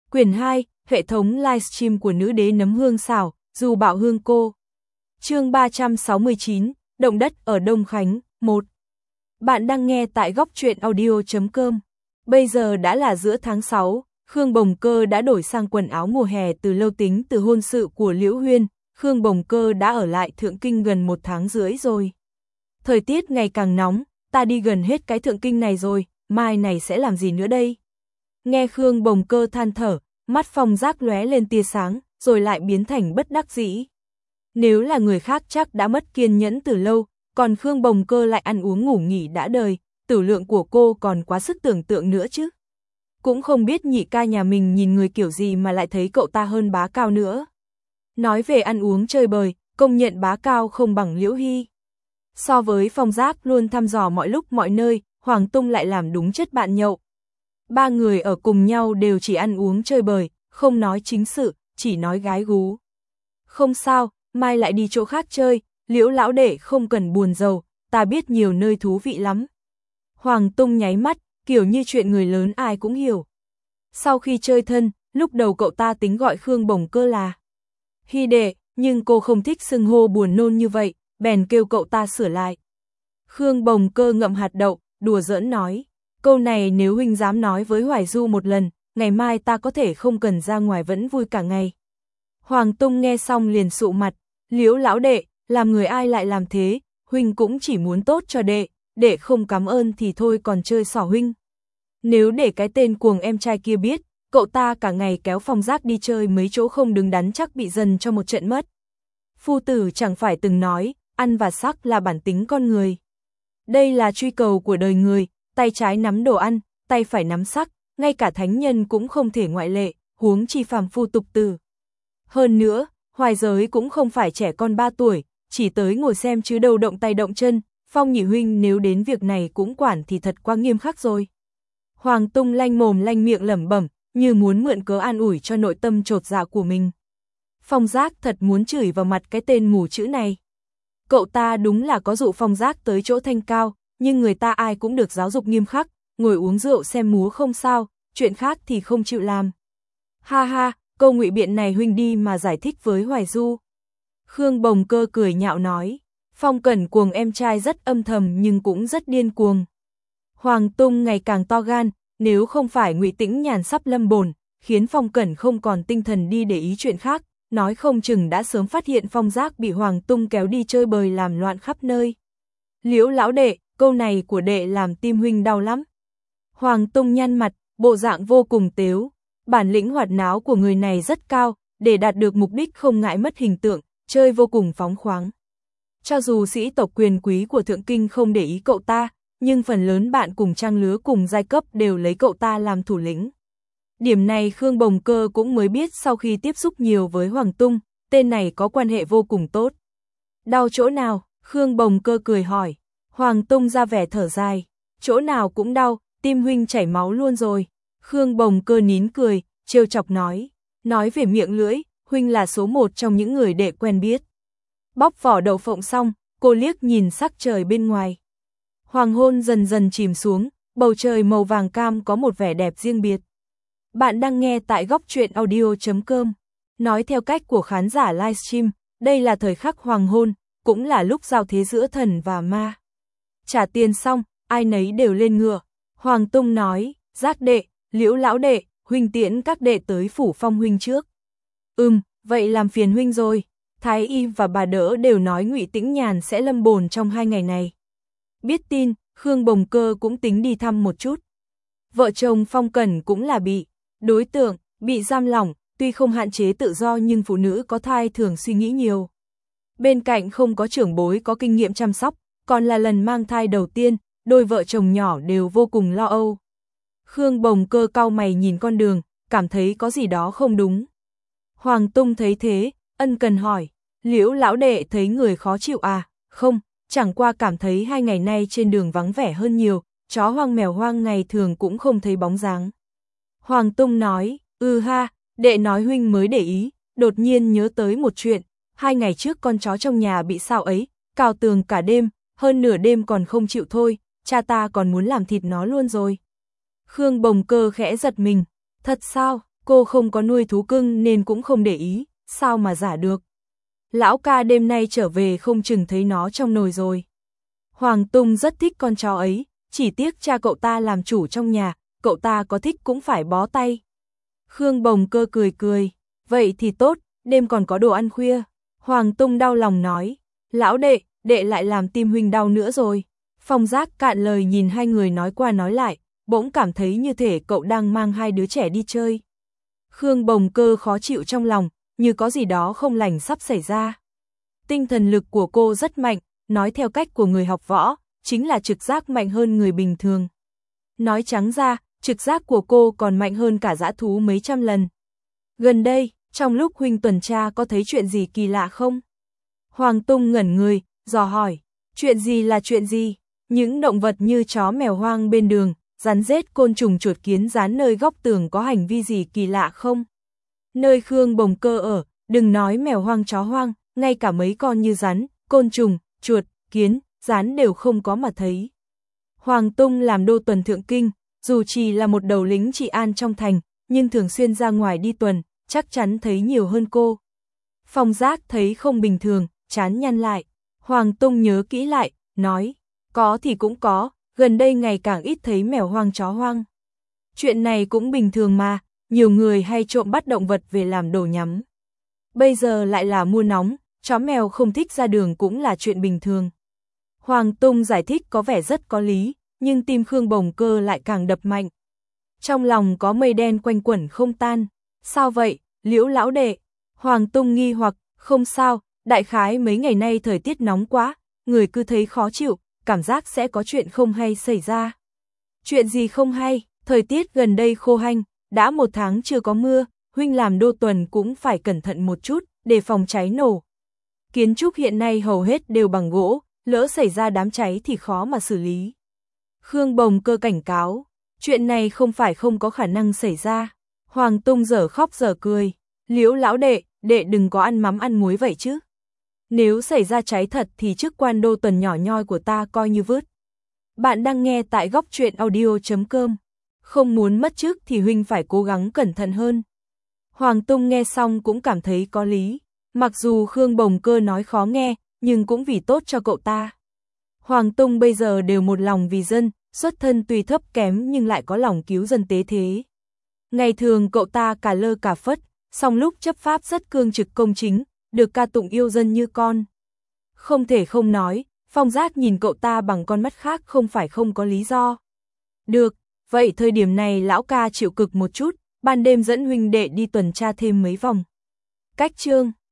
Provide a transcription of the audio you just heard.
Quyển 2, hệ thống livestream của nữ đế nấm hương xảo, dù bạo hương cô. Chương 369, động đất ở Đông Khánh, 1. Bạn đang nghe tại góc truyện audio.com. Bây giờ đã là giữa tháng 6, Khương Bồng Cơ đã đổi sang quần áo mùa hè từ lâu. Tính từ hôn sự của Liễu Huyên, Khương Bồng Cơ đã ở lại Thượng Kinh gần 1 tháng rưỡi rồi. Thời tiết ngày càng nóng, ta đi gần hết cái Thượng Kinh này rồi, mai này sẽ làm gì nữa đây? Nghe Khương Bồng Cơ than thở, mắt Phong Giác lóe lên tia sáng, rồi lại biến thành bất đắc dĩ. Nếu là người khác chắc đã mất kiên nhẫn từ lâu, còn Khương Bồng Cơ lại ăn uống ngủ nghỉ đã đời, tử lượng của cô còn quá sức tưởng tượng nữa chứ. Cũng không biết nhị ca nhà mình nhìn người kiểu gì mà lại thấy cậu ta hơn Bá Cao nữa. Nói về ăn uống chơi bời, công nhận Bá Cao không bằng Liễu Hy. So với Phong Giác luôn thăm dò mọi lúc mọi nơi, Hoàng Tung lại làm đúng chất bạn nhậu. Ba người ở cùng nhau đều chỉ ăn uống chơi bời, không nói chính sự, chỉ nói gái gú. Không sao, mai lại đi chỗ khác chơi, Liễu lão đệ không cần buồn rầu, ta biết nhiều nơi thú vị lắm. Hoàng Tung nháy mắt, kiểu như chuyện người lớn ai cũng hiểu. Sau khi chơi thân, lúc đầu cậu ta tính gọi Khương Bồng Cơ là Hy đệ, nhưng cô không thích xưng hô buồn nôn như vậy, bèn kêu cậu ta sửa lại. Khương Bồng Cơ ngậm hạt đậu, đùa giỡn nói, câu này nếu huynh dám nói với Hoài Du một lần, ngày mai ta có thể không cần ra ngoài vẫn vui cả ngày. Hoàng Tung nghe xong liền sụ mặt, Liễu lão đệ, làm người ai lại làm thế, huynh cũng chỉ muốn tốt cho đệ không cảm ơn thì thôi còn chơi xỏ huynh. Nếu để cái tên cuồng em trai kia biết, cậu ta cả ngày kéo Phong Giác đi chơi mấy chỗ không đứng đắn chắc bị dần cho một trận mất. Phu tử chẳng phải từng nói, ăn và sắc là bản tính con người. Đây là truy cầu của đời người, tay trái nắm đồ ăn, tay phải nắm sắc, ngay cả thánh nhân cũng không thể ngoại lệ, huống chi phàm phu tục tử. Hơn nữa, Hoài Giới cũng không phải trẻ con 3 tuổi, chỉ tới ngồi xem chứ đâu động tay động chân, Phong nhị huynh nếu đến việc này cũng quản thì thật quá nghiêm khắc rồi. Hoàng Tung lanh mồm lanh miệng lẩm bẩm, như muốn mượn cớ an ủi cho nội tâm chột dạ của mình. Phong Giác thật muốn chửi vào mặt cái tên mù chữ này. Cậu ta đúng là có dụ Phong Giác tới chỗ thanh cao, nhưng người ta ai cũng được giáo dục nghiêm khắc, ngồi uống rượu xem múa không sao, chuyện khác thì không chịu làm. Ha ha, câu ngụy biện này huynh đi mà giải thích với Hoài Du. Khương Bồng Cơ cười nhạo nói, Phong Cẩn cuồng em trai rất âm thầm nhưng cũng rất điên cuồng. Hoàng Tung ngày càng to gan, nếu không phải Ngụy Tĩnh Nhàn sắp lâm bồn, khiến Phong Cẩn không còn tinh thần đi để ý chuyện khác, nói không chừng đã sớm phát hiện Phong Giác bị Hoàng Tung kéo đi chơi bời làm loạn khắp nơi. Liễu lão đệ, câu này của đệ làm tim huynh đau lắm. Hoàng Tung nhăn mặt, bộ dạng vô cùng tếu, bản lĩnh hoạt náo của người này rất cao, để đạt được mục đích không ngại mất hình tượng, chơi vô cùng phóng khoáng. Cho dù sĩ tộc quyền quý của Thượng Kinh không để ý cậu ta, nhưng phần lớn bạn cùng trang lứa cùng giai cấp đều lấy cậu ta làm thủ lĩnh. Điểm này Khương Bồng Cơ cũng mới biết sau khi tiếp xúc nhiều với Hoàng Tung, tên này có quan hệ vô cùng tốt. Đau chỗ nào? Khương Bồng Cơ cười hỏi. Hoàng Tung ra vẻ thở dài, chỗ nào cũng đau, tim huynh chảy máu luôn rồi. Khương Bồng Cơ nín cười, trêu chọc nói về miệng lưỡi, huynh là số 1 trong những người đệ quen biết. Bóc vỏ đậu phộng xong, cô liếc nhìn sắc trời bên ngoài. Hoàng hôn dần dần chìm xuống, bầu trời màu vàng cam có một vẻ đẹp riêng biệt. Bạn đang nghe tại góc truyện audio.com. Nói theo cách của khán giả livestream, đây là thời khắc hoàng hôn, cũng là lúc giao thế giữa thần và ma. Trả tiền xong, ai nấy đều lên ngựa. Hoàng Tung nói, Giác đệ, Liễu lão đệ, huynh tiễn các đệ tới phủ Phong huynh trước. Vậy làm phiền huynh rồi. Thái y và bà đỡ đều nói Ngụy Tĩnh Nhàn sẽ lâm bồn trong 2 ngày này. Biết tin, Khương Bồng Cơ cũng tính đi thăm một chút. Vợ chồng Phong Cẩn cũng là bị đối tượng, bị giam lỏng, tuy không hạn chế tự do nhưng phụ nữ có thai thường suy nghĩ nhiều. Bên cạnh không có trưởng bối có kinh nghiệm chăm sóc, còn là lần mang thai đầu tiên, đôi vợ chồng nhỏ đều vô cùng lo âu. Khương Bồng Cơ cau mày nhìn con đường, cảm thấy có gì đó không đúng. Hoàng Tung thấy thế, ân cần hỏi, Liễu lão đệ thấy người khó chịu à? Không, chẳng qua cảm thấy 2 ngày nay trên đường vắng vẻ hơn nhiều, chó hoang mèo hoang ngày thường cũng không thấy bóng dáng. Hoàng Tung nói, ha, đệ nói huynh mới để ý, đột nhiên nhớ tới một chuyện, 2 ngày trước con chó trong nhà bị sao ấy, cào tường cả đêm, hơn nửa đêm còn không chịu thôi, cha ta còn muốn làm thịt nó luôn rồi. Khương Bồng Cơ khẽ giật mình, thật sao? cô không có nuôi thú cưng nên cũng không để ý, sao mà giả được. Lão ca đêm nay trở về không chừng thấy nó trong nồi rồi. Hoàng Tung rất thích con chó ấy, chỉ tiếc cha cậu ta làm chủ trong nhà, cậu ta có thích cũng phải bó tay. Khương Bồng Cơ cười cười, vậy thì tốt, đêm còn có đồ ăn khuya. Hoàng Tung đau lòng nói, lão đệ lại làm tim huynh đau nữa rồi. Phong Giác cạn lời nhìn hai người nói qua nói lại, bỗng cảm thấy như thể cậu đang mang hai đứa trẻ đi chơi. Khương Bồng Cơ khó chịu trong lòng, như có gì đó không lành sắp xảy ra. Tinh thần lực của cô rất mạnh, nói theo cách của người học võ, chính là trực giác mạnh hơn người bình thường. Nói trắng ra, trực giác của cô còn mạnh hơn cả dã thú mấy trăm lần. Gần đây, trong lúc huynh tuần tra có thấy chuyện gì kỳ lạ không? Hoàng Tung ngẩn người, dò hỏi, chuyện gì là chuyện gì? Những động vật như chó mèo hoang bên đường, rắn rết côn trùng chuột kiến dán nơi góc tường có hành vi gì kỳ lạ không? Nơi Khương Bồng Cơ ở, đừng nói mèo hoang chó hoang, ngay cả mấy con như rắn, côn trùng, chuột, kiến, rắn đều không có mà thấy. Hoàng Tung làm đô tuần thượng kinh, dù chỉ là một đầu lính trị an trong thành, nhưng thường xuyên ra ngoài đi tuần, chắc chắn thấy nhiều hơn cô. Phong Giác thấy không bình thường, chán nhăn lại. Hoàng Tung nhớ kỹ lại, nói, có thì cũng có, gần đây ngày càng ít thấy mèo hoang chó hoang. Chuyện này cũng bình thường mà, nhiều người hay trộm bắt động vật về làm đồ nhắm. Bây giờ lại là mùa nóng, chó mèo không thích ra đường cũng là chuyện bình thường. Hoàng Tung giải thích có vẻ rất có lý, nhưng tim Khương Bồng Cơ lại càng đập mạnh. Trong lòng có mây đen quanh quẩn không tan. Sao vậy, Liễu lão đệ? Hoàng Tung nghi hoặc, không sao, đại khái mấy ngày nay thời tiết nóng quá, người cứ thấy khó chịu, cảm giác sẽ có chuyện không hay xảy ra. Chuyện gì không hay? Thời tiết gần đây khô hanh, đã 1 tháng chưa có mưa, huynh làm đô tuần cũng phải cẩn thận một chút, để phòng cháy nổ. Kiến trúc hiện nay hầu hết đều bằng gỗ, lỡ xảy ra đám cháy thì khó mà xử lý. Khương Bồng Cơ cảnh cáo, chuyện này không phải không có khả năng xảy ra. Hoàng Tung dở khóc dở cười, Liễu lão đệ, đệ đừng có ăn mắm ăn muối vậy chứ. Nếu xảy ra cháy thật thì chức quan đô tuần nhỏ nhoi của ta coi như vứt. Bạn đang nghe tại góc truyện audio.com. Không muốn mất chức thì huynh phải cố gắng cẩn thận hơn. Hoàng Tung nghe xong cũng cảm thấy có lý. Mặc dù Khương Bồng Cơ nói khó nghe, nhưng cũng vì tốt cho cậu ta. Hoàng Tung bây giờ đều một lòng vì dân, xuất thân tuy thấp kém nhưng lại có lòng cứu dân tế thế. Ngày thường cậu ta cả lơ cả phất, song lúc chấp pháp rất cương trực công chính, được ca tụng yêu dân như con. Không thể không nói, Phong Giác nhìn cậu ta bằng con mắt khác không phải không có lý do. Được, vậy thời điểm này lão ca chịu cực một chút, ban đêm dẫn huynh đệ đi tuần tra thêm mấy vòng. Cách chương